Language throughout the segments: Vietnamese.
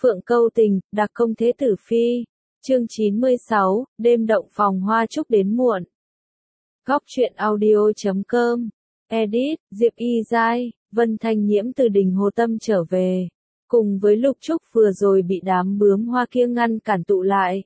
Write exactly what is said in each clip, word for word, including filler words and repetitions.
Phượng câu tình, đặc công thế tử phi. Chương chín mươi sáu, đêm động phòng hoa chúc đến muộn. Góc truyện audio chấm com. Edit, Diệp Y Giai, Vân Thanh Nhiễm từ đỉnh Hồ Tâm trở về. Cùng với Lục Trúc vừa rồi bị đám bướm hoa kia ngăn cản tụ lại.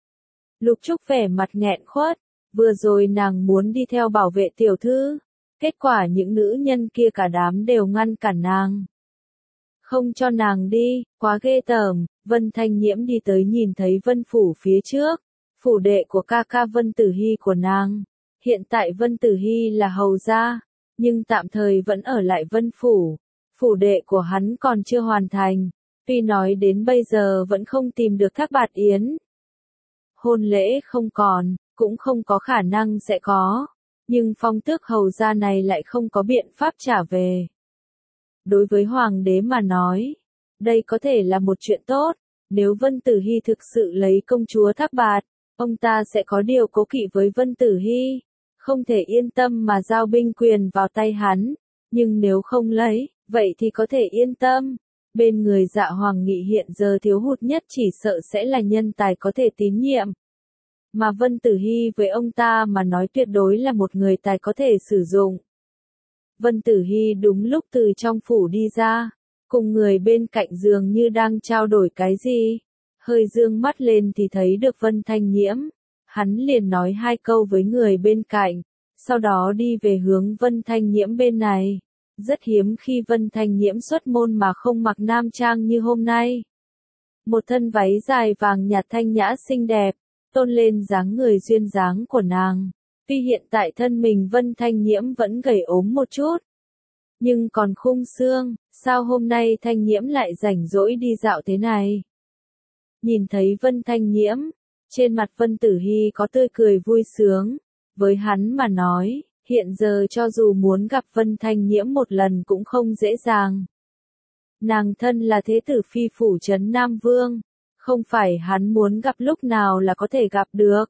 Lục Trúc vẻ mặt nghẹn khuất, vừa rồi nàng muốn đi theo bảo vệ tiểu thư. Kết quả những nữ nhân kia cả đám đều ngăn cản nàng. Không cho nàng đi, quá ghê tởm. Vân Thanh Nhiễm đi tới nhìn thấy Vân Phủ phía trước, phủ đệ của ca ca Vân Tử Hy của nàng. Hiện tại Vân Tử Hy là hầu gia, nhưng tạm thời vẫn ở lại Vân Phủ. Phủ đệ của hắn còn chưa hoàn thành, tuy nói đến bây giờ vẫn không tìm được Thác Bạt Yến. Hôn lễ không còn, cũng không có khả năng sẽ có, nhưng phong tước hầu gia này lại không có biện pháp trả về. Đối với hoàng đế mà nói, đây có thể là một chuyện tốt, nếu Vân Tử Hy thực sự lấy công chúa Thác Bạt, ông ta sẽ có điều cố kỵ với Vân Tử Hy, không thể yên tâm mà giao binh quyền vào tay hắn, nhưng nếu không lấy, vậy thì có thể yên tâm. Bên người Dạ Hoàng Nghị hiện giờ thiếu hụt nhất chỉ sợ sẽ là nhân tài có thể tín nhiệm. Mà Vân Tử Hy với ông ta mà nói tuyệt đối là một người tài có thể sử dụng. Vân Tử Hy đúng lúc từ trong phủ đi ra, cùng người bên cạnh dường như đang trao đổi cái gì. Hơi dương mắt lên thì thấy được Vân Thanh Nhiễm. Hắn liền nói hai câu với người bên cạnh, sau đó đi về hướng Vân Thanh Nhiễm bên này. Rất hiếm khi Vân Thanh Nhiễm xuất môn mà không mặc nam trang như hôm nay. Một thân váy dài vàng nhạt thanh nhã xinh đẹp, tôn lên dáng người duyên dáng của nàng. Tuy hiện tại thân mình Vân Thanh Nhiễm vẫn gầy ốm một chút, nhưng còn khung xương, sao hôm nay Thanh Nhiễm lại rảnh rỗi đi dạo thế này? Nhìn thấy Vân Thanh Nhiễm, trên mặt Vân Tử Hy có tươi cười vui sướng, với hắn mà nói, hiện giờ cho dù muốn gặp Vân Thanh Nhiễm một lần cũng không dễ dàng. Nàng thân là thế tử phi phủ trấn Nam Vương, không phải hắn muốn gặp lúc nào là có thể gặp được.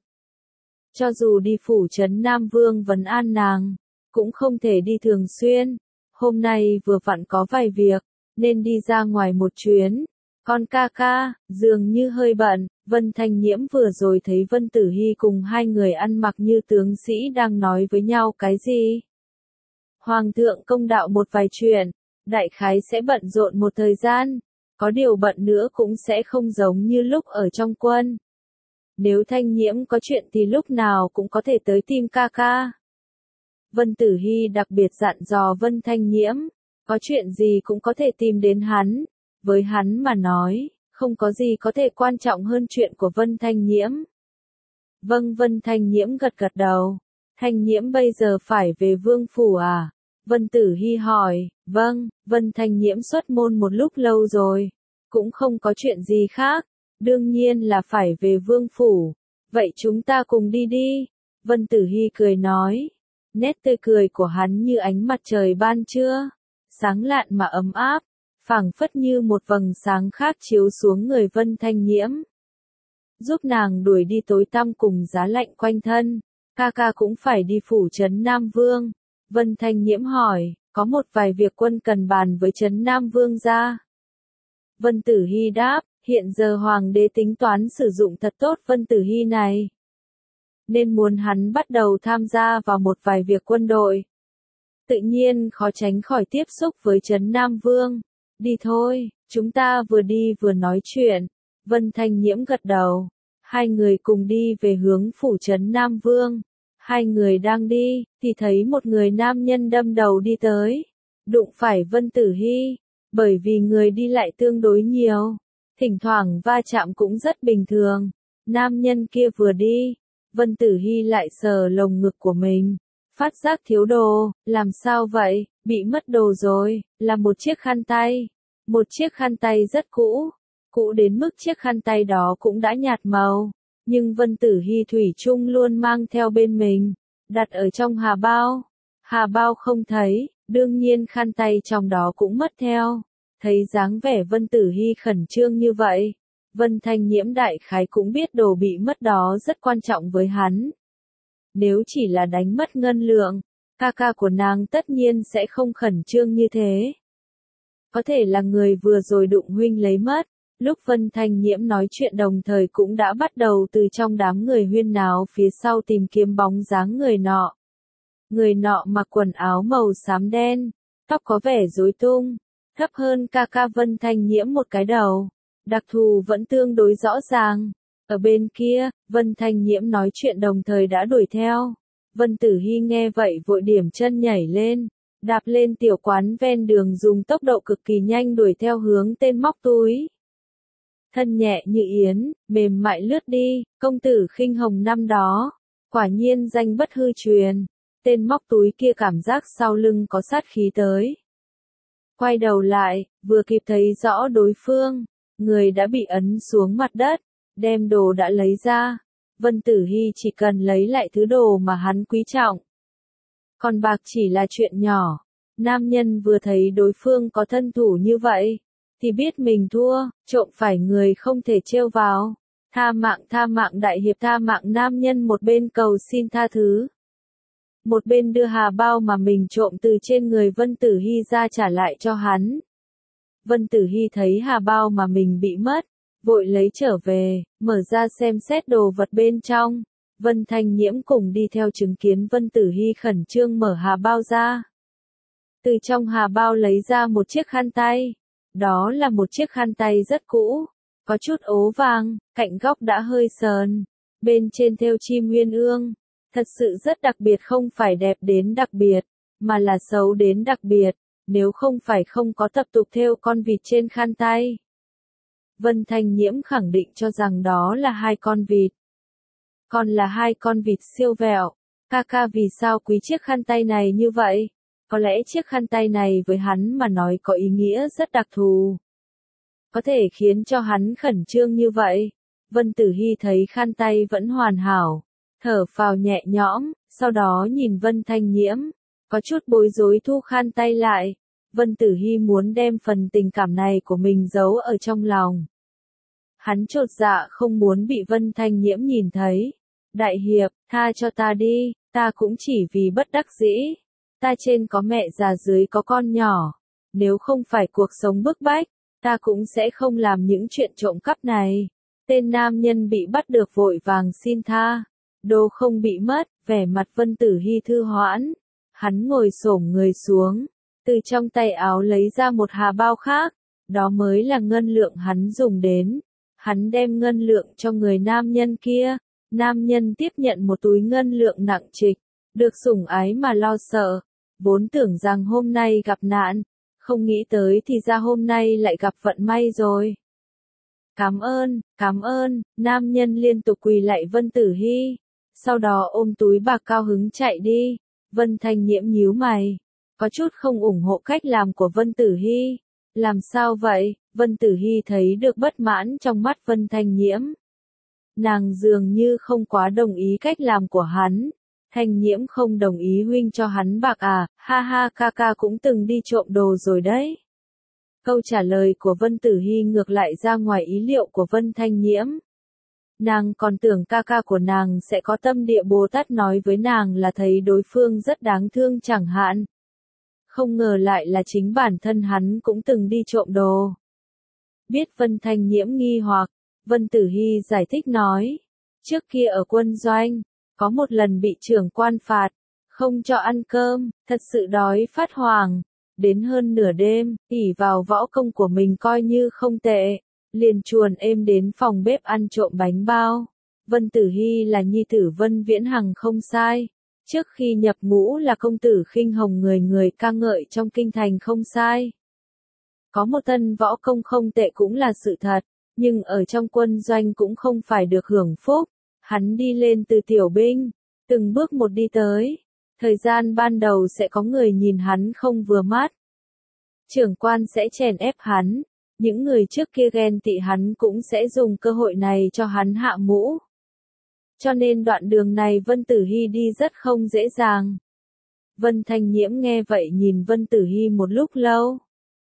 Cho dù đi phủ trấn Nam Vương vấn an nàng, cũng không thể đi thường xuyên. Hôm nay vừa vặn có vài việc, nên đi ra ngoài một chuyến. Con ca ca, dường như hơi bận, Vân Thanh Nhiễm vừa rồi thấy Vân Tử Hy cùng hai người ăn mặc như tướng sĩ đang nói với nhau cái gì. Hoàng thượng công đạo một vài chuyện, đại khái sẽ bận rộn một thời gian, có điều bận nữa cũng sẽ không giống như lúc ở trong quân. Nếu Thanh Nhiễm có chuyện thì lúc nào cũng có thể tới tìm ca ca. Vân Tử Hy đặc biệt dặn dò Vân Thanh Nhiễm, có chuyện gì cũng có thể tìm đến hắn. Với hắn mà nói, không có gì có thể quan trọng hơn chuyện của Vân Thanh Nhiễm. Vâng, Vân Thanh Nhiễm gật gật đầu. Thanh Nhiễm bây giờ phải về Vương Phủ à? Vân Tử Hy hỏi. Vâng, Vân Thanh Nhiễm xuất môn một lúc lâu rồi, cũng không có chuyện gì khác, đương nhiên là phải về Vương Phủ. Vậy chúng ta cùng đi đi. Vân Tử Hy cười nói. Nét tươi cười của hắn như ánh mặt trời ban trưa, sáng lạn mà ấm áp, phảng phất như một vầng sáng khác chiếu xuống người Vân Thanh Nhiễm, giúp nàng đuổi đi tối tăm cùng giá lạnh quanh thân. Ca ca cũng phải đi phủ trấn Nam Vương. Vân Thanh Nhiễm hỏi, có một vài việc quân cần bàn với trấn Nam Vương ra. Vân Tử Hy đáp, hiện giờ hoàng đế tính toán sử dụng thật tốt Vân Tử Hy này, nên muốn hắn bắt đầu tham gia vào một vài việc quân đội. Tự nhiên khó tránh khỏi tiếp xúc với trấn Nam Vương. Đi thôi, chúng ta vừa đi vừa nói chuyện. Vân Thanh Nhiễm gật đầu. Hai người cùng đi về hướng phủ trấn Nam Vương. Hai người đang đi, thì thấy một người nam nhân đâm đầu đi tới. Đụng phải Vân Tử Hy, bởi vì người đi lại tương đối nhiều, thỉnh thoảng va chạm cũng rất bình thường. Nam nhân kia vừa đi, Vân Tử Hy lại sờ lồng ngực của mình, phát giác thiếu đồ. Làm sao vậy? Bị mất đồ rồi. Là một chiếc khăn tay. Một chiếc khăn tay rất cũ, cũ đến mức chiếc khăn tay đó cũng đã nhạt màu, nhưng Vân Tử Hy thủy chung luôn mang theo bên mình, đặt ở trong hà bao. Hà bao không thấy, đương nhiên khăn tay trong đó cũng mất theo. Thấy dáng vẻ Vân Tử Hy khẩn trương như vậy, Vân Thanh Nhiễm đại khái cũng biết đồ bị mất đó rất quan trọng với hắn. Nếu chỉ là đánh mất ngân lượng, ca ca của nàng tất nhiên sẽ không khẩn trương như thế. Có thể là người vừa rồi đụng huynh lấy mất, Lúc Vân Thanh Nhiễm nói chuyện đồng thời cũng đã bắt đầu từ trong đám người huyên náo phía sau tìm kiếm bóng dáng người nọ. Người nọ mặc quần áo màu xám đen, tóc có vẻ rối tung, thấp hơn ca ca Vân Thanh Nhiễm một cái đầu. Đặc thù vẫn tương đối rõ ràng. Ở bên kia, Vân Thanh Nhiễm nói chuyện đồng thời đã đuổi theo. Vân Tử Hi nghe vậy vội điểm chân nhảy lên, đạp lên tiểu quán ven đường dùng tốc độ cực kỳ nhanh đuổi theo hướng tên móc túi. Thân nhẹ như yến, mềm mại lướt đi, công tử khinh hồng năm đó, quả nhiên danh bất hư truyền. Tên móc túi kia cảm giác sau lưng có sát khí tới. Quay đầu lại, vừa kịp thấy rõ đối phương, người đã bị ấn xuống mặt đất, đem đồ đã lấy ra. Vân Tử Hi chỉ cần lấy lại thứ đồ mà hắn quý trọng. Còn bạc chỉ là chuyện nhỏ. Nam nhân vừa thấy đối phương có thân thủ như vậy, thì biết mình thua, trộm phải người không thể trêu vào. Tha mạng tha mạng đại hiệp tha mạng nam nhân một bên cầu xin tha thứ. Một bên đưa hà bao mà mình trộm từ trên người Vân Tử Hi ra trả lại cho hắn. Vân Tử Hi thấy hà bao mà mình bị mất, vội lấy trở về, mở ra xem xét đồ vật bên trong. Vân Thanh Nhiễm cùng đi theo chứng kiến Vân Tử Hi khẩn trương mở hà bao ra. Từ trong hà bao lấy ra một chiếc khăn tay. Đó là một chiếc khăn tay rất cũ, có chút ố vàng, cạnh góc đã hơi sờn, bên trên thêu chim uyên ương. Thật sự rất đặc biệt, không phải đẹp đến đặc biệt, mà là xấu đến đặc biệt, nếu không phải không có tập tục thêu con vịt trên khăn tay. Vân Thanh Nhiễm khẳng định cho rằng đó là hai con vịt. Còn là hai con vịt siêu vẹo. Ca ca vì sao quý chiếc khăn tay này như vậy? Có lẽ chiếc khăn tay này với hắn mà nói có ý nghĩa rất đặc thù. Có thể khiến cho hắn khẩn trương như vậy. Vân Tử Hi thấy khăn tay vẫn hoàn hảo, thở phào nhẹ nhõm, sau đó nhìn Vân Thanh Nhiễm, có chút bối rối thu khăn tay lại. Vân Tử Hi muốn đem phần tình cảm này của mình giấu ở trong lòng. Hắn chột dạ không muốn bị Vân Thanh Nhiễm nhìn thấy. Đại hiệp, tha cho ta đi, ta cũng chỉ vì bất đắc dĩ. Ta trên có mẹ già dưới có con nhỏ. Nếu không phải cuộc sống bức bách, ta cũng sẽ không làm những chuyện trộm cắp này. Tên nam nhân bị bắt được vội vàng xin tha. Đồ không bị mất, vẻ mặt Vân Tử Hi thư hoãn. Hắn ngồi xổm người xuống, từ trong tay áo lấy ra một hà bao khác. Đó mới là ngân lượng hắn dùng đến. Hắn đem ngân lượng cho người nam nhân kia. Nam nhân tiếp nhận một túi ngân lượng nặng trịch, được sủng ái mà lo sợ. Vốn tưởng rằng hôm nay gặp nạn, không nghĩ tới thì ra hôm nay lại gặp vận may rồi. Cảm ơn, cảm ơn, nam nhân liên tục quỳ lạy Vân Tử Hi, sau đó ôm túi bạc cao hứng chạy đi. Vân Thanh Nhiễm nhíu mày, có chút không ủng hộ cách làm của Vân Tử Hi. Làm sao vậy? Vân Tử Hi thấy được bất mãn trong mắt Vân Thanh Nhiễm. Nàng dường như không quá đồng ý cách làm của hắn. Thanh Nhiễm không đồng ý huynh cho hắn bạc à, ha ha, ca ca cũng từng đi trộm đồ rồi đấy. Câu trả lời của Vân Tử Hi ngược lại ra ngoài ý liệu của Vân Thanh Nhiễm. Nàng còn tưởng ca ca của nàng sẽ có tâm địa Bồ Tát nói với nàng là thấy đối phương rất đáng thương chẳng hạn. Không ngờ lại là chính bản thân hắn cũng từng đi trộm đồ. Biết Vân Thanh Nhiễm nghi hoặc, Vân Tử Hi giải thích nói. Trước kia ở quân doanh, có một lần bị trưởng quan phạt, không cho ăn cơm, thật sự đói phát hoảng. Đến hơn nửa đêm, ỷ vào võ công của mình coi như không tệ, liền chuồn êm đến phòng bếp ăn trộm bánh bao. Vân Tử Hi là nhi tử Vân Viễn Hằng không sai. Trước khi nhập ngũ là công tử khinh hồng người người ca ngợi trong kinh thành không sai. Có một thân võ công không tệ cũng là sự thật, nhưng ở trong quân doanh cũng không phải được hưởng phúc. Hắn đi lên từ tiểu binh, từng bước một đi tới. Thời gian ban đầu sẽ có người nhìn hắn không vừa mắt. Trưởng quan sẽ chèn ép hắn, những người trước kia ghen tị hắn cũng sẽ dùng cơ hội này cho hắn hạ mũ. Cho nên đoạn đường này Vân Tử Hi đi rất không dễ dàng. Vân Thanh Nhiễm nghe vậy nhìn Vân Tử Hi một lúc lâu.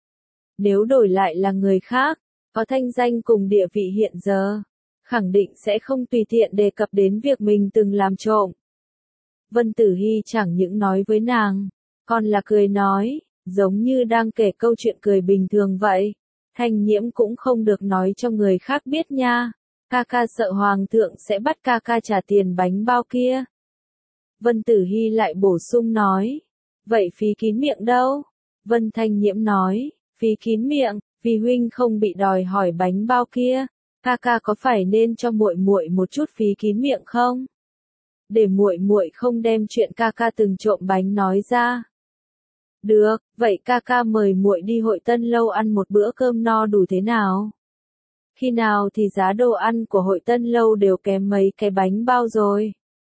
Nếu đổi lại là người khác, có thanh danh cùng địa vị hiện giờ, khẳng định sẽ không tùy tiện đề cập đến việc mình từng làm trộm. Vân Tử Hi chẳng những nói với nàng, còn là cười nói, giống như đang kể câu chuyện cười bình thường vậy. Thanh Nhiễm cũng không được nói cho người khác biết nha. Ca ca sợ hoàng thượng sẽ bắt ca ca trả tiền bánh bao kia. Vân Tử Hy lại bổ sung nói. Vậy phí kín miệng đâu? Vân Thanh Nhiễm nói, phí kín miệng, vì huynh không bị đòi hỏi bánh bao kia, ca ca có phải nên cho muội muội một chút phí kín miệng không? Để muội muội không đem chuyện ca ca từng trộm bánh nói ra. Được, vậy ca ca mời muội đi Hội Tân lâu ăn một bữa cơm no đủ thế nào? Khi nào thì giá đồ ăn của Hội Tân lâu đều kém mấy cái bánh bao rồi.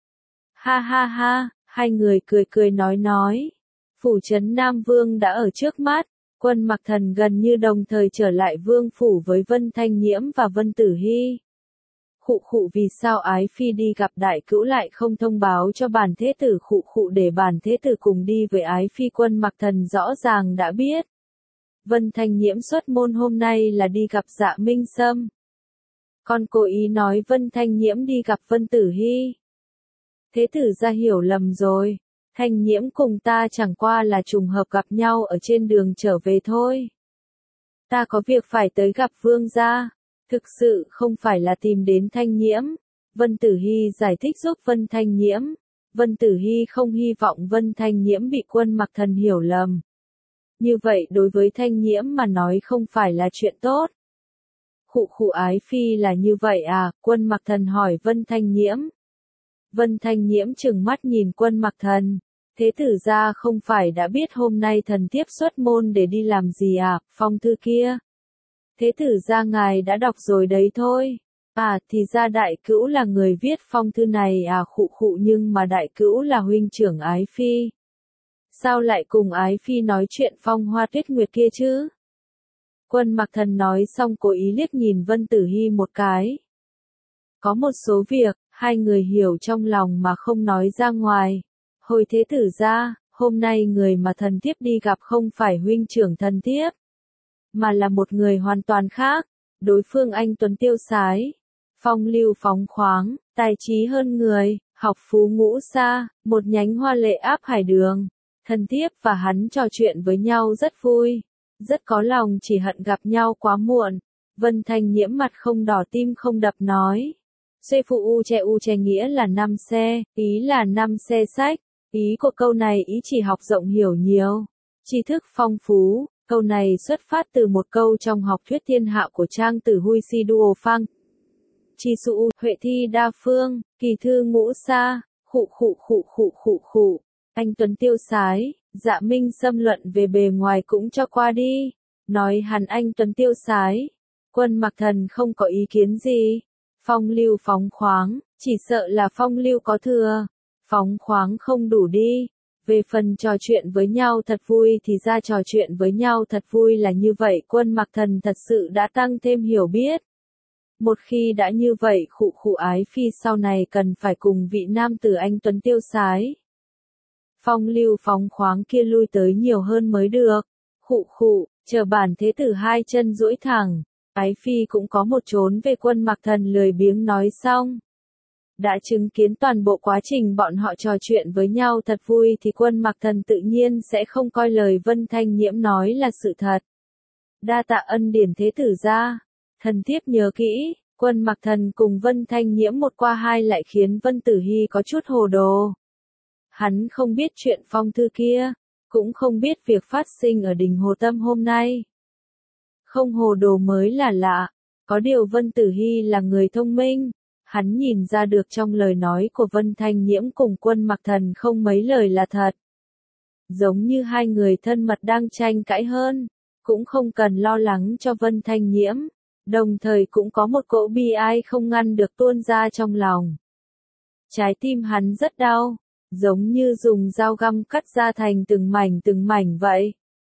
Ha ha ha, hai người cười cười nói nói. Phủ trấn Nam Vương đã ở trước mắt, Quân Mặc Thần gần như đồng thời trở lại vương phủ với Vân Thanh Nhiễm và Vân Tử Hy. Khụ khụ, vì sao ái phi đi gặp đại cữu lại không thông báo cho bản thế tử? Khụ khụ, để bản thế tử cùng đi với ái phi. Quân Mặc Thần rõ ràng đã biết. Vân Thanh Nhiễm xuất môn hôm nay là đi gặp Dạ Minh Sâm. Con cố ý nói Vân Thanh Nhiễm đi gặp Vân Tử Hy. Thế tử ra hiểu lầm rồi. Thanh Nhiễm cùng ta chẳng qua là trùng hợp gặp nhau ở trên đường trở về thôi. Ta có việc phải tới gặp vương gia. Thực sự không phải là tìm đến Thanh Nhiễm. Vân Tử Hy giải thích giúp Vân Thanh Nhiễm. Vân Tử Hy không hy vọng Vân Thanh Nhiễm bị Quân Mặc Thần hiểu lầm. Như vậy đối với Thanh Nhiễm mà nói không phải là chuyện tốt. Khụ khụ, ái phi là như vậy à? Quân Mặc Thần hỏi Vân Thanh Nhiễm. Vân Thanh Nhiễm trừng mắt nhìn Quân Mặc Thần. Thế tử gia không phải đã biết hôm nay thần thiếp xuất môn để đi làm gì à? Phong thư kia. Thế tử gia ngài đã đọc rồi đấy thôi. À, thì ra đại cữu là người viết phong thư này à? Khụ khụ, nhưng mà đại cữu là huynh trưởng ái phi. Sao lại cùng ái phi nói chuyện phong hoa tuyết nguyệt kia chứ? Quân Mặc Thần nói xong cố ý liếc nhìn Vân Tử Hy một cái. Có một số việc, hai người hiểu trong lòng mà không nói ra ngoài. Hồi thế tử gia, hôm nay người mà thần thiếp đi gặp không phải huynh trưởng thần thiếp, mà là một người hoàn toàn khác. Đối phương anh tuấn tiêu sái, phong lưu phóng khoáng, tài trí hơn người, học phú ngũ xa, một nhánh hoa lệ áp hải đường. Thần thiếp và hắn trò chuyện với nhau rất vui, rất có lòng, chỉ hận gặp nhau quá muộn. Vân Thanh Nhiễm mặt không đỏ tim không đập nói. Xê phụ u che u che nghĩa là năm xe, ý là năm xe sách. Ý của câu này ý chỉ học rộng hiểu nhiều, tri thức phong phú. Câu này xuất phát từ một câu trong học thuyết thiên hạ của trang tử Huy Si Duo Phang. Chi su huệ thi đa phương, kỳ thư ngũ xa, khụ khụ khụ khụ khụ khụ. Anh tuấn tiêu sái, Dạ Minh Sâm luận về bề ngoài cũng cho qua đi. Nói hắn anh tuấn tiêu sái. Quân Mặc Thần không có ý kiến gì. Phong lưu phóng khoáng, chỉ sợ là phong lưu có thừa. Phóng khoáng không đủ đi. Về phần trò chuyện với nhau thật vui thì ra trò chuyện với nhau thật vui là như vậy. Quân Mặc Thần thật sự đã tăng thêm hiểu biết. Một khi đã như vậy, khụ khụ, ái phi sau này cần phải cùng vị nam tử anh tuấn tiêu sái, phong lưu phóng khoáng kia lui tới nhiều hơn mới được. Khụ khụ, chờ bản thế tử hai chân duỗi thẳng, ái phi cũng có một trốn về. Quân Mặc Thần lười biếng nói xong. Đã chứng kiến toàn bộ quá trình bọn họ trò chuyện với nhau thật vui thì Quân Mặc Thần tự nhiên sẽ không coi lời Vân Thanh Nhiễm nói là sự thật. Đa tạ ân điển thế tử gia, thần thiếp nhớ kỹ. Quân Mặc Thần cùng Vân Thanh Nhiễm một qua hai lại khiến Vân Tử Hy có chút hồ đồ. Hắn không biết chuyện phong thư kia, cũng không biết việc phát sinh ở đình Hồ Tâm hôm nay. Không hồ đồ mới là lạ. Có điều Vân Tử Hy là người thông minh. Hắn nhìn ra được trong lời nói của Vân Thanh Nhiễm cùng Quân Mặc Thần không mấy lời là thật. Giống như hai người thân mật đang tranh cãi hơn. Cũng không cần lo lắng cho Vân Thanh Nhiễm. Đồng thời cũng có một cỗ bi ai không ngăn được tuôn ra trong lòng. Trái tim hắn rất đau. Giống như dùng dao găm cắt ra thành từng mảnh từng mảnh vậy.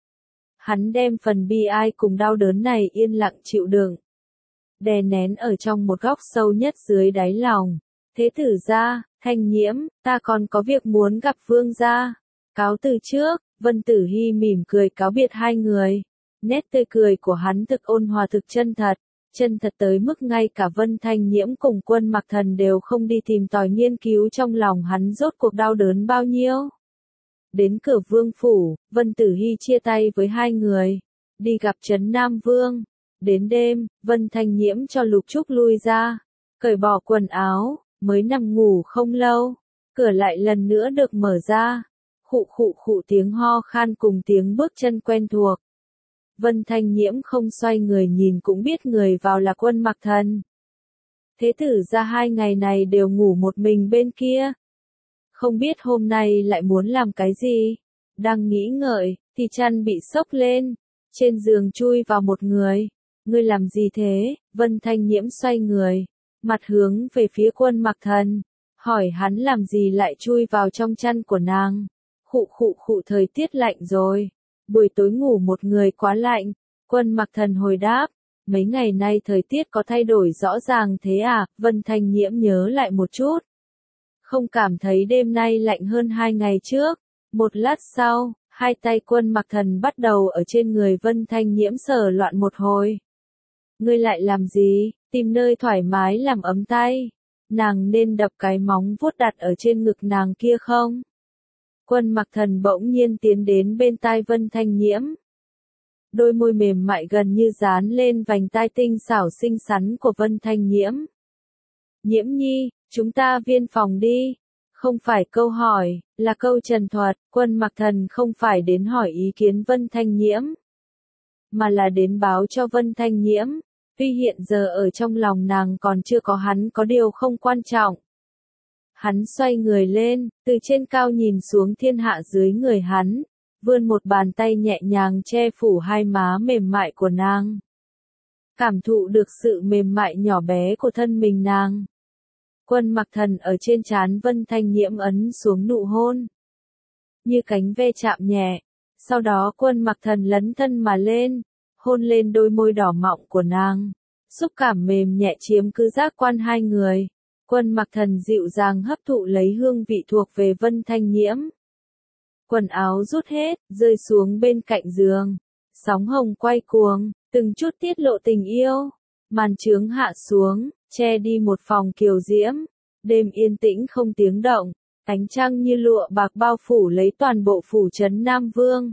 Hắn đem phần bi ai cùng đau đớn này yên lặng chịu đựng. Đè nén ở trong một góc sâu nhất dưới đáy lòng. Thế tử gia, Thanh Nhiễm, ta còn có việc muốn gặp vương gia. Cáo từ trước. Vân Tử Hy mỉm cười cáo biệt hai người. Nét tươi cười của hắn thực ôn hòa, thực chân thật. Chân thật tới mức ngay cả Vân Thanh Nhiễm cùng Quân Mặc Thần đều không đi tìm tòi nghiên cứu trong lòng hắn rốt cuộc đau đớn bao nhiêu. Đến cửa vương phủ, Vân Tử Hy chia tay với hai người. Đi gặp Trấn Nam Vương. Đến đêm, Vân Thanh Nhiễm cho Lục Trúc lui ra, cởi bỏ quần áo, mới nằm ngủ không lâu, cửa lại lần nữa được mở ra, khụ khụ khụ tiếng ho khan cùng tiếng bước chân quen thuộc. Vân Thanh Nhiễm không xoay người nhìn cũng biết người vào là Quân Mặc Thần. Thế tử ra hai ngày này đều ngủ một mình bên kia. Không biết hôm nay lại muốn làm cái gì. Đang nghĩ ngợi, thì chăn bị xốc lên. Trên giường chui vào một người. Ngươi làm gì thế? Vân Thanh Nhiễm xoay người. Mặt hướng về phía Quân Mặc Thần. Hỏi hắn làm gì lại chui vào trong chăn của nàng. Khụ khụ khụ thời tiết lạnh rồi. Buổi tối ngủ một người quá lạnh. Quân Mặc Thần hồi đáp. Mấy ngày nay thời tiết có thay đổi rõ ràng thế à? Vân Thanh Nhiễm nhớ lại một chút. Không cảm thấy đêm nay lạnh hơn hai ngày trước. Một lát sau, hai tay Quân Mặc Thần bắt đầu ở trên người Vân Thanh Nhiễm sờ loạn một hồi. Ngươi lại làm gì? Tìm nơi thoải mái làm ấm tay. Nàng nên đập cái móng vuốt đặt ở trên ngực nàng kia không? Quân Mặc Thần bỗng nhiên tiến đến bên tai Vân Thanh Nhiễm. Đôi môi mềm mại gần như dán lên vành tai tinh xảo xinh xắn của Vân Thanh Nhiễm. Nhiễm nhi, chúng ta viên phòng đi. Không phải câu hỏi, là câu trần thuật. Quân Mặc Thần không phải đến hỏi ý kiến Vân Thanh Nhiễm, mà là đến báo cho Vân Thanh Nhiễm. Tuy hiện giờ ở trong lòng nàng còn chưa có hắn có điều không quan trọng. Hắn xoay người lên, từ trên cao nhìn xuống thiên hạ dưới người hắn, vươn một bàn tay nhẹ nhàng che phủ hai má mềm mại của nàng. Cảm thụ được sự mềm mại nhỏ bé của thân mình nàng. Quân Mặc Thần ở trên trán Vân Thanh Nhiễm ấn xuống nụ hôn. Như cánh ve chạm nhẹ. Sau đó Quân Mặc Thần lấn thân mà lên, hôn lên đôi môi đỏ mọng của nàng. Xúc cảm mềm nhẹ chiếm cứ giác quan hai người. Quân Mặc Thần dịu dàng hấp thụ lấy hương vị thuộc về Vân Thanh Nhiễm. Quần áo rút hết, rơi xuống bên cạnh giường. Sóng hồng quay cuồng, từng chút tiết lộ tình yêu. Màn chướng hạ xuống, che đi một phòng kiều diễm. Đêm yên tĩnh không tiếng động, ánh trăng như lụa bạc bao phủ lấy toàn bộ phủ trấn Nam Vương.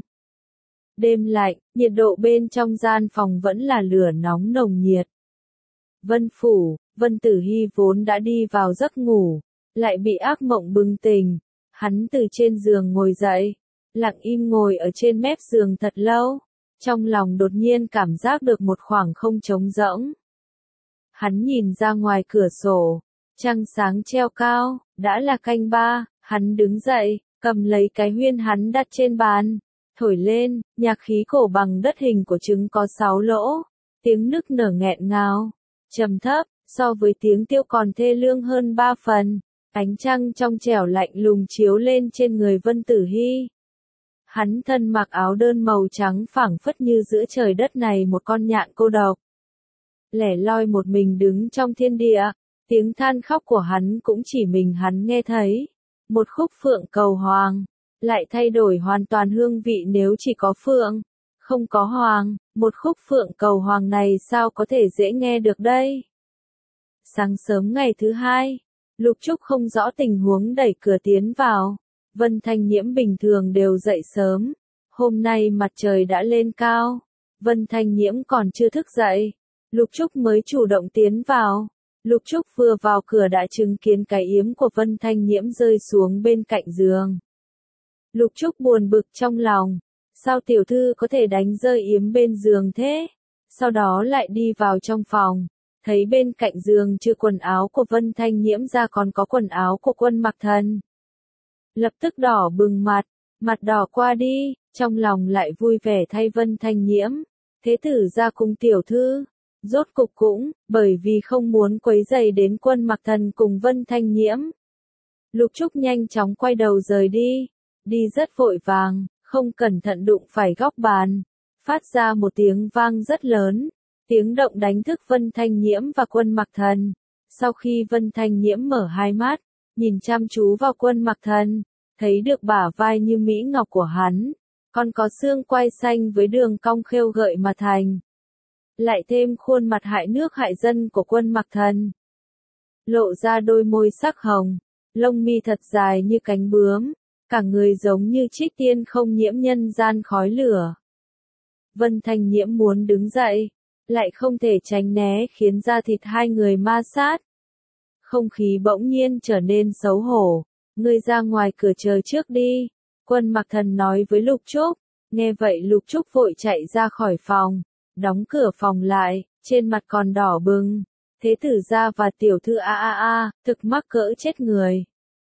Đêm lạnh, nhiệt độ bên trong gian phòng vẫn là lửa nóng nồng nhiệt. Vân phủ, Vân Tử Hy vốn đã đi vào giấc ngủ, lại bị ác mộng bừng tỉnh. Hắn từ trên giường ngồi dậy, lặng im ngồi ở trên mép giường thật lâu, trong lòng đột nhiên cảm giác được một khoảng không trống rỗng. Hắn nhìn ra ngoài cửa sổ, trăng sáng treo cao, đã là canh ba, hắn đứng dậy, cầm lấy cái huyên hắn đặt trên bàn, thổi lên, nhạc khí cổ bằng đất hình của trứng có sáu lỗ, tiếng nức nở nghẹn ngào, trầm thấp, so với tiếng tiêu còn thê lương hơn ba phần. Ánh trăng trong trẻo lạnh lùng chiếu lên trên người Vân Tử Hy. Hắn thân mặc áo đơn màu trắng phảng phất như giữa trời đất này một con nhạn cô độc. Lẻ loi một mình đứng trong thiên địa, tiếng than khóc của hắn cũng chỉ mình hắn nghe thấy. Một khúc phượng cầu hoàng, lại thay đổi hoàn toàn hương vị nếu chỉ có phượng, không có hoàng, một khúc phượng cầu hoàng này sao có thể dễ nghe được đây? Sáng sớm ngày thứ hai, Lục Trúc không rõ tình huống đẩy cửa tiến vào. Vân Thanh Nhiễm bình thường đều dậy sớm. Hôm nay mặt trời đã lên cao. Vân Thanh Nhiễm còn chưa thức dậy. Lục Trúc mới chủ động tiến vào. Lục Trúc vừa vào cửa đã chứng kiến cái yếm của Vân Thanh Nhiễm rơi xuống bên cạnh giường. Lục Trúc buồn bực trong lòng. Sao tiểu thư có thể đánh rơi yếm bên giường thế? Sau đó lại đi vào trong phòng. Thấy bên cạnh giường trừ quần áo của Vân Thanh Nhiễm ra còn có quần áo của Quân Mặc Thần. Lập tức đỏ bừng mặt, mặt đỏ qua đi, trong lòng lại vui vẻ thay Vân Thanh Nhiễm. Thế tử ra cùng tiểu thư, rốt cục cũng, bởi vì không muốn quấy rầy đến Quân Mặc Thần cùng Vân Thanh Nhiễm. Lục Trúc nhanh chóng quay đầu rời đi, đi rất vội vàng, không cẩn thận đụng phải góc bàn, phát ra một tiếng vang rất lớn. Tiếng động đánh thức Vân Thanh Nhiễm và Quân Mặc Thần. Sau khi Vân Thanh Nhiễm mở hai mắt, nhìn chăm chú vào Quân Mặc Thần, thấy được bả vai như mỹ ngọc của hắn, còn có xương quai xanh với đường cong khêu gợi mà thành. Lại thêm khuôn mặt hại nước hại dân của Quân Mặc Thần. Lộ ra đôi môi sắc hồng, lông mi thật dài như cánh bướm, cả người giống như trích tiên không nhiễm nhân gian khói lửa. Vân Thanh Nhiễm muốn đứng dậy, lại không thể tránh né khiến da thịt hai người ma sát. Không khí bỗng nhiên trở nên xấu hổ. Ngươi ra ngoài cửa chờ trước đi. Quân Mặc Thần nói với Lục Trúc. Nghe vậy Lục Trúc vội chạy ra khỏi phòng. Đóng cửa phòng lại, trên mặt còn đỏ bừng. Thế tử gia và tiểu thư a a a, thực mắc cỡ chết người.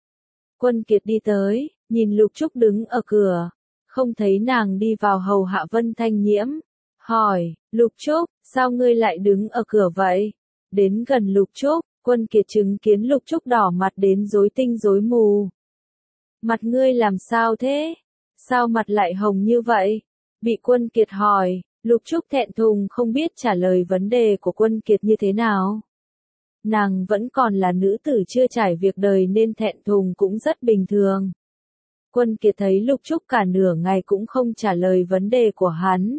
Quân Kiệt đi tới, nhìn Lục Trúc đứng ở cửa. Không thấy nàng đi vào hầu hạ Vân Thanh Nhiễm. Hỏi, Lục Trúc, sao ngươi lại đứng ở cửa vậy? Đến gần Lục Trúc, Quân Kiệt chứng kiến Lục Trúc đỏ mặt đến rối tinh rối mù. Mặt ngươi làm sao thế? Sao mặt lại hồng như vậy? Bị Quân Kiệt hỏi, Lục Trúc thẹn thùng không biết trả lời vấn đề của Quân Kiệt như thế nào. Nàng vẫn còn là nữ tử chưa trải việc đời nên thẹn thùng cũng rất bình thường. Quân Kiệt thấy Lục Trúc cả nửa ngày cũng không trả lời vấn đề của hắn.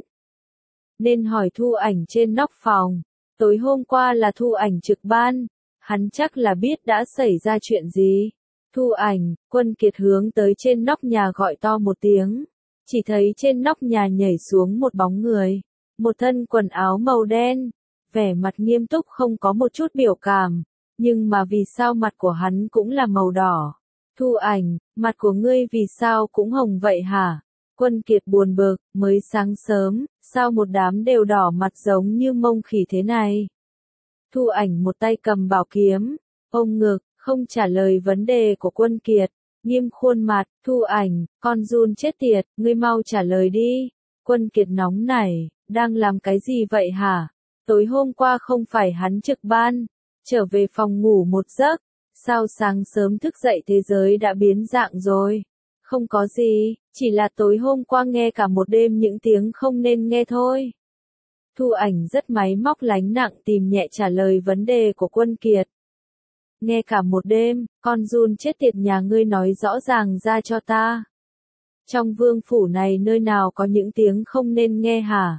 Nên hỏi Thu Ảnh trên nóc phòng. Tối hôm qua là Thu Ảnh trực ban. Hắn chắc là biết đã xảy ra chuyện gì. Thu Ảnh, Quân Kiệt hướng tới trên nóc nhà gọi to một tiếng. Chỉ thấy trên nóc nhà nhảy xuống một bóng người. Một thân quần áo màu đen. Vẻ mặt nghiêm túc không có một chút biểu cảm. Nhưng mà vì sao mặt của hắn cũng là màu đỏ? Thu Ảnh, mặt của ngươi vì sao cũng hồng vậy hả? Quân Kiệt buồn bực, mới sáng sớm, sao một đám đều đỏ mặt giống như mông khỉ thế này? Thu Ảnh một tay cầm bảo kiếm, ôm ngực, không trả lời vấn đề của Quân Kiệt, nghiêm khuôn mặt, Thu Ảnh, con run chết tiệt, ngươi mau trả lời đi. Quân Kiệt nóng nảy, đang làm cái gì vậy hả? Tối hôm qua không phải hắn trực ban, trở về phòng ngủ một giấc, sao sáng sớm thức dậy thế giới đã biến dạng rồi? Không có gì, chỉ là tối hôm qua nghe cả một đêm những tiếng không nên nghe thôi. Thu Ảnh rất máy móc lánh nặng tìm nhẹ trả lời vấn đề của Quân Kiệt. Nghe cả một đêm, con run chết tiệt nhà ngươi nói rõ ràng ra cho ta. Trong vương phủ này nơi nào có những tiếng không nên nghe hả?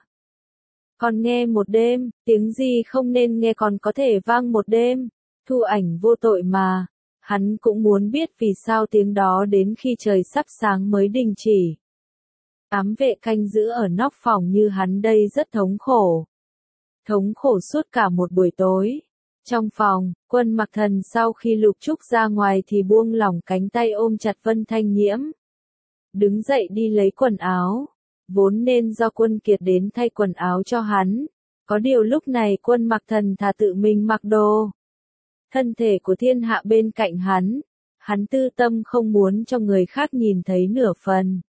Còn nghe một đêm, tiếng gì không nên nghe còn có thể vang một đêm. Thu Ảnh vô tội mà. Hắn cũng muốn biết vì sao tiếng đó đến khi trời sắp sáng mới đình chỉ. Ám vệ canh giữ ở nóc phòng như hắn đây rất thống khổ. Thống khổ suốt cả một buổi tối. Trong phòng, Quân Mặc Thần sau khi Lục Trúc ra ngoài thì buông lỏng cánh tay ôm chặt Vân Thanh Nhiễm. Đứng dậy đi lấy quần áo. Vốn nên do Quân Kiệt đến thay quần áo cho hắn. Có điều lúc này Quân Mặc Thần thà tự mình mặc đồ. Thân thể của thiên hạ bên cạnh hắn. Hắn tư tâm không muốn cho người khác nhìn thấy nửa phần.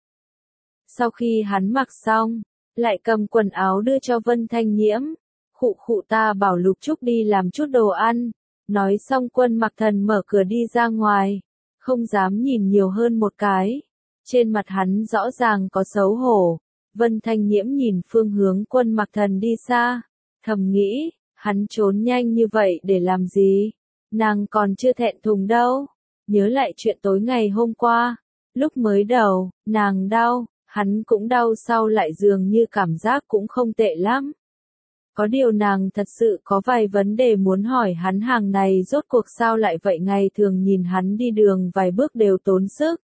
Sau khi hắn mặc xong, lại cầm quần áo đưa cho Vân Thanh Nhiễm. Khụ khụ ta bảo Lục Trúc đi làm chút đồ ăn. Nói xong Quân Mặc Thần mở cửa đi ra ngoài. Không dám nhìn nhiều hơn một cái. Trên mặt hắn rõ ràng có xấu hổ. Vân Thanh Nhiễm nhìn phương hướng Quân Mặc Thần đi xa. Thầm nghĩ, hắn trốn nhanh như vậy để làm gì? Nàng còn chưa thẹn thùng đâu. Nhớ lại chuyện tối ngày hôm qua. Lúc mới đầu, nàng đau, hắn cũng đau sau lại dường như cảm giác cũng không tệ lắm. Có điều nàng thật sự có vài vấn đề muốn hỏi hắn hàng này rốt cuộc sao lại vậy ngày thường nhìn hắn đi đường vài bước đều tốn sức.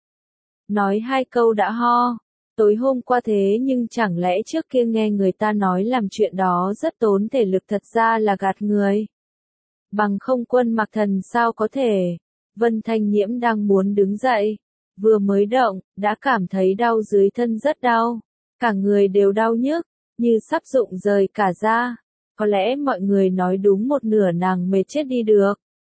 Nói hai câu đã ho. Tối hôm qua thế nhưng chẳng lẽ trước kia nghe người ta nói làm chuyện đó rất tốn thể lực thật ra là gạt người. Bằng không Quân Mặc Thần sao có thể. Vân Thanh Nhiễm đang muốn đứng dậy. Vừa mới động, đã cảm thấy đau dưới thân rất đau. Cả người đều đau nhức, như sắp rụng rời cả da. Có lẽ mọi người nói đúng một nửa nàng mệt chết đi được.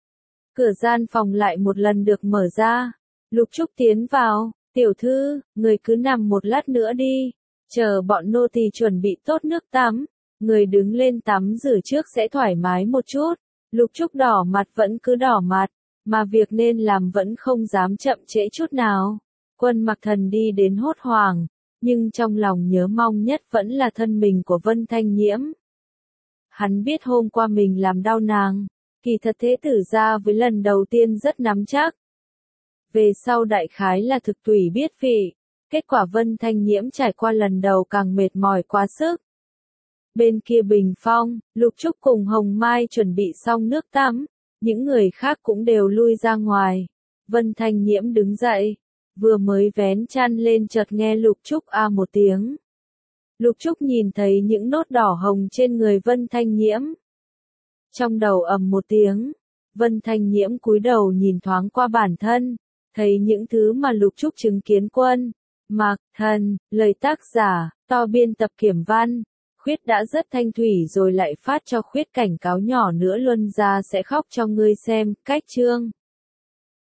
Cửa gian phòng lại một lần được mở ra. Lục Trúc tiến vào. Tiểu thư, người cứ nằm một lát nữa đi. Chờ bọn nô tỳ chuẩn bị tốt nước tắm. Người đứng lên tắm rửa trước sẽ thoải mái một chút. Lục Trúc đỏ mặt vẫn cứ đỏ mặt. Mà việc nên làm vẫn không dám chậm trễ chút nào. Quân Mặc Thần đi đến hốt hoảng. Nhưng trong lòng nhớ mong nhất vẫn là thân mình của Vân Thanh Nhiễm. Hắn biết hôm qua mình làm đau nàng. Kỳ thật thế tử ra với lần đầu tiên rất nắm chắc. Về sau đại khái là thực tùy biết vị. Kết quả Vân Thanh Nhiễm trải qua lần đầu càng mệt mỏi quá sức. Bên kia bình phong, Lục Trúc cùng Hồng Mai chuẩn bị xong nước tắm. Những người khác cũng đều lui ra ngoài. Vân Thanh Nhiễm đứng dậy. Vừa mới vén chăn lên chợt nghe Lục Trúc a một tiếng. Lục Trúc nhìn thấy những nốt đỏ hồng trên người Vân Thanh Nhiễm. Trong đầu ầm một tiếng, Vân Thanh Nhiễm cúi đầu nhìn thoáng qua bản thân, thấy những thứ mà Lục Trúc chứng kiến quân, mặc, thần, lời tác giả, to biên tập kiểm văn. Khuyết đã rất thanh thủy rồi lại phát cho Khuyết cảnh cáo nhỏ nữa, Luân gia sẽ khóc cho ngươi xem, cách chương.